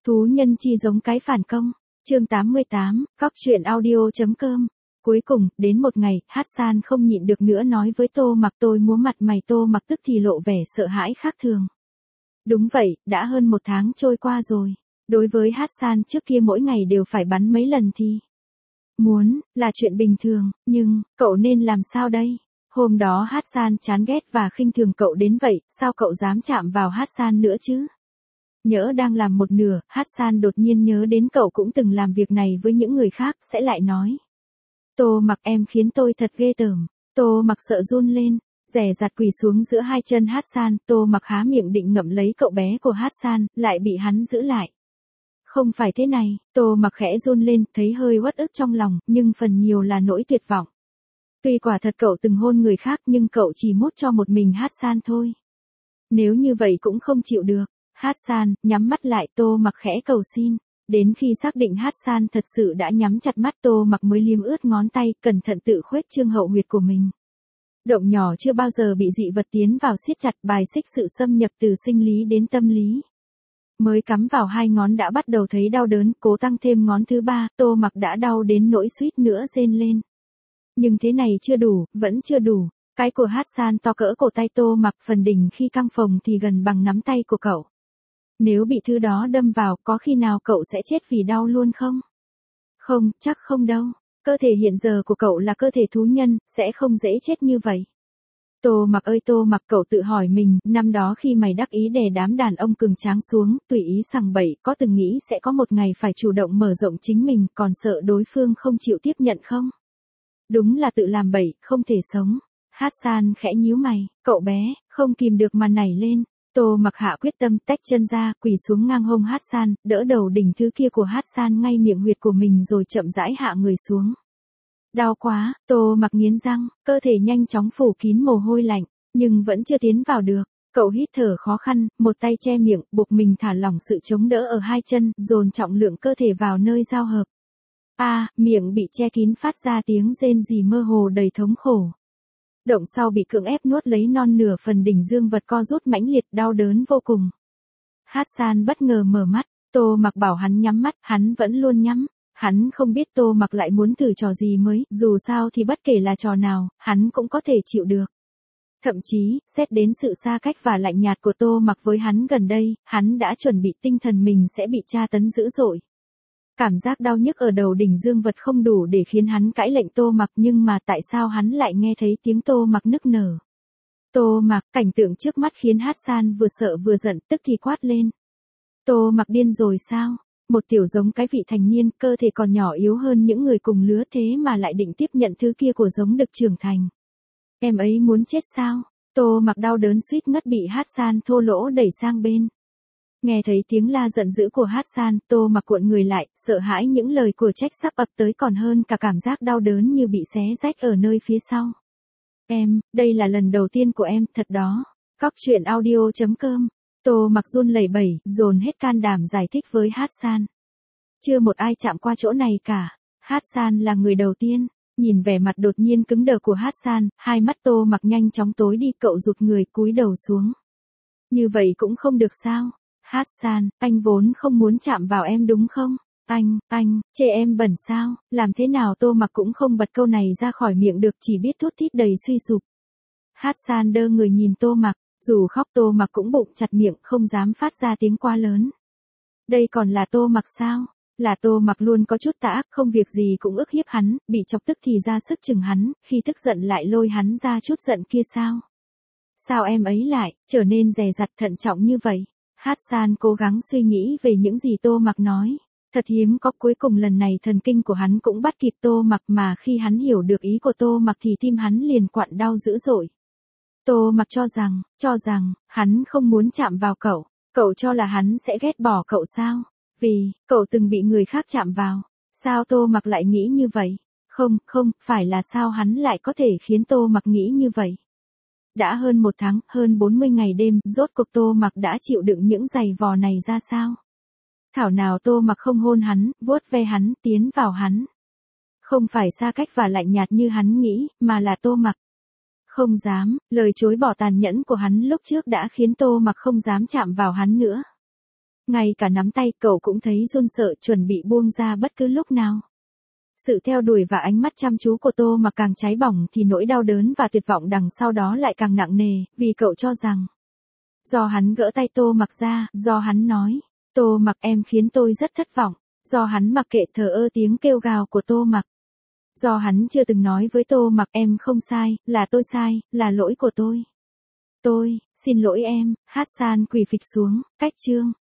Thú nhân chi giống cái phản công. Chương 88, Cóc truyện audio.com. Cuối cùng, đến một ngày, Hassan không nhịn được nữa nói với Tô Mặc tôi múa mặt mày. Tô Mặc tức thì lộ vẻ sợ hãi khác thường. Đúng vậy, đã hơn một tháng trôi qua rồi. Đối với Hassan trước kia mỗi ngày đều phải bắn mấy lần thì muốn, là chuyện bình thường, nhưng, cậu nên làm sao đây? Hôm đó Hassan chán ghét và khinh thường cậu đến vậy, sao cậu dám chạm vào Hassan nữa chứ? Nhỡ đang làm một nửa, Hassan đột nhiên nhớ đến cậu cũng từng làm việc này với những người khác, sẽ lại nói. Tô Mặc em khiến tôi thật ghê tởm. Tô Mặc sợ run lên, dè dặt quỳ xuống giữa hai chân Hassan. Tô Mặc há miệng định ngậm lấy cậu bé của Hassan, lại bị hắn giữ lại. Không phải thế này, Tô Mặc khẽ run lên, thấy hơi uất ức trong lòng, nhưng phần nhiều là nỗi tuyệt vọng. Tuy quả thật cậu từng hôn người khác nhưng cậu chỉ mút cho một mình Hassan thôi. Nếu như vậy cũng không chịu được. Hassan, nhắm mắt lại. Tô Mặc khẽ cầu xin. Đến khi xác định Hassan thật sự đã nhắm chặt mắt, Tô Mặc mới liếm ướt ngón tay, cẩn thận tự khuếch trương hậu huyệt của mình. Động nhỏ chưa bao giờ bị dị vật tiến vào siết chặt, bài xích sự xâm nhập từ sinh lý đến tâm lý. Mới cắm vào hai ngón đã bắt đầu thấy đau đớn, cố tăng thêm ngón thứ ba, Tô Mặc đã đau đến nỗi suýt nữa rên lên. Nhưng thế này chưa đủ, vẫn chưa đủ. Cái của Hassan to cỡ cổ tay Tô Mặc, phần đỉnh khi căng phồng thì gần bằng nắm tay của cậu. Nếu bị thứ đó đâm vào, có khi nào cậu sẽ chết vì đau luôn không? Không, chắc không đâu. Cơ thể hiện giờ của cậu là cơ thể thú nhân, sẽ không dễ chết như vậy. Tô Mặc ơi Tô Mặc, cậu tự hỏi mình, năm đó khi mày đắc ý đè đám đàn ông cường tráng xuống, tùy ý sằng bậy, có từng nghĩ sẽ có một ngày phải chủ động mở rộng chính mình, còn sợ đối phương không chịu tiếp nhận không? Đúng là tự làm bậy, không thể sống. Hassan khẽ nhíu mày, cậu bé, không kìm được mà nảy lên. Tô Mặc hạ quyết tâm, tách chân ra, quỳ xuống ngang hông Hassan, đỡ đầu đỉnh thứ kia của Hassan ngay miệng huyệt của mình rồi chậm rãi hạ người xuống. Đau quá, Tô Mặc nghiến răng, cơ thể nhanh chóng phủ kín mồ hôi lạnh, nhưng vẫn chưa tiến vào được. Cậu hít thở khó khăn, một tay che miệng, buộc mình thả lỏng sự chống đỡ ở hai chân, dồn trọng lượng cơ thể vào nơi giao hợp. Miệng bị che kín phát ra tiếng rên rỉ mơ hồ đầy thống khổ. Động sau bị cưỡng ép nuốt lấy non nửa phần đỉnh dương vật co rút mãnh liệt, đau đớn vô cùng. Hassan bất ngờ mở mắt, Tô Mặc bảo hắn nhắm mắt, hắn vẫn luôn nhắm. Hắn không biết Tô Mặc lại muốn thử trò gì mới, dù sao thì bất kể là trò nào, hắn cũng có thể chịu được. Thậm chí, xét đến sự xa cách và lạnh nhạt của Tô Mặc với hắn gần đây, hắn đã chuẩn bị tinh thần mình sẽ bị tra tấn dữ dội. Cảm giác đau nhức ở đầu đỉnh dương vật không đủ để khiến hắn cãi lệnh Tô Mặc, nhưng mà tại sao hắn lại nghe thấy tiếng Tô Mặc nức nở. Tô Mặc, cảnh tượng trước mắt khiến Hassan vừa sợ vừa giận, tức thì quát lên. Tô Mặc điên rồi sao? Một tiểu giống cái vị thành niên, cơ thể còn nhỏ yếu hơn những người cùng lứa thế mà lại định tiếp nhận thứ kia của giống đực trưởng thành. Em ấy muốn chết sao? Tô Mặc đau đớn suýt ngất bị Hassan thô lỗ đẩy sang bên. Nghe thấy tiếng la giận dữ của Hassan, Tô Mặc cuộn người lại, sợ hãi những lời của trách sắp ập tới còn hơn cả cảm giác đau đớn như bị xé rách ở nơi phía sau. Em, đây là lần đầu tiên của em, thật đó. Cóc truyện audio.com. Tô Mặc run lẩy bẩy, dồn hết can đảm giải thích với Hassan. Chưa một ai chạm qua chỗ này cả. Hassan là người đầu tiên. Nhìn vẻ mặt đột nhiên cứng đờ của Hassan, hai mắt Tô Mặc nhanh chóng tối đi, cậu rụt người cúi đầu xuống. Như vậy cũng không được sao? Hassan, anh vốn không muốn chạm vào em đúng không? Anh, chê em bẩn sao? Làm thế nào Tô Mặc cũng không bật câu này ra khỏi miệng được, chỉ biết thút thít đầy suy sụp. Hassan đơ người nhìn Tô Mặc, dù khóc Tô Mặc cũng bụng chặt miệng, không dám phát ra tiếng quá lớn. Đây còn là Tô Mặc sao? Là Tô Mặc luôn có chút tà ác, không việc gì cũng ức hiếp hắn, bị chọc tức thì ra sức chừng hắn, khi tức giận lại lôi hắn ra chút giận kia sao? Sao em ấy lại trở nên dè dặt thận trọng như vậy? Hassan cố gắng suy nghĩ về những gì Tô Mặc nói. Thật hiếm có, cuối cùng lần này thần kinh của hắn cũng bắt kịp Tô Mặc, mà khi hắn hiểu được ý của Tô Mặc thì tim hắn liền quặn đau dữ dội. Tô Mặc cho rằng, hắn không muốn chạm vào cậu. Cậu cho là hắn sẽ ghét bỏ cậu sao? Vì, cậu từng bị người khác chạm vào. Sao Tô Mặc lại nghĩ như vậy? Không, phải là sao hắn lại có thể khiến Tô Mặc nghĩ như vậy? Đã hơn một tháng, hơn 40 ngày đêm, rốt cuộc Tô Mặc đã chịu đựng những giày vò này ra sao? Thảo nào Tô Mặc không hôn hắn, vuốt ve hắn, tiến vào hắn. Không phải xa cách và lạnh nhạt như hắn nghĩ, mà là Tô Mặc không dám, lời chối bỏ tàn nhẫn của hắn lúc trước đã khiến Tô Mặc không dám chạm vào hắn nữa. Ngay cả nắm tay cậu cũng thấy run sợ chuẩn bị buông ra bất cứ lúc nào. Sự theo đuổi và ánh mắt chăm chú của Tô Mặc càng cháy bỏng thì nỗi đau đớn và tuyệt vọng đằng sau đó lại càng nặng nề, vì cậu cho rằng do hắn gỡ tay Tô Mặc ra, do hắn nói, Tô Mặc em khiến tôi rất thất vọng, do hắn mặc kệ thờ ơ tiếng kêu gào của Tô Mặc. Do hắn chưa từng nói với Tô Mặc em không sai, là tôi sai, là lỗi của tôi. Tôi, xin lỗi em, Hassan quỳ phịch xuống, cách chương.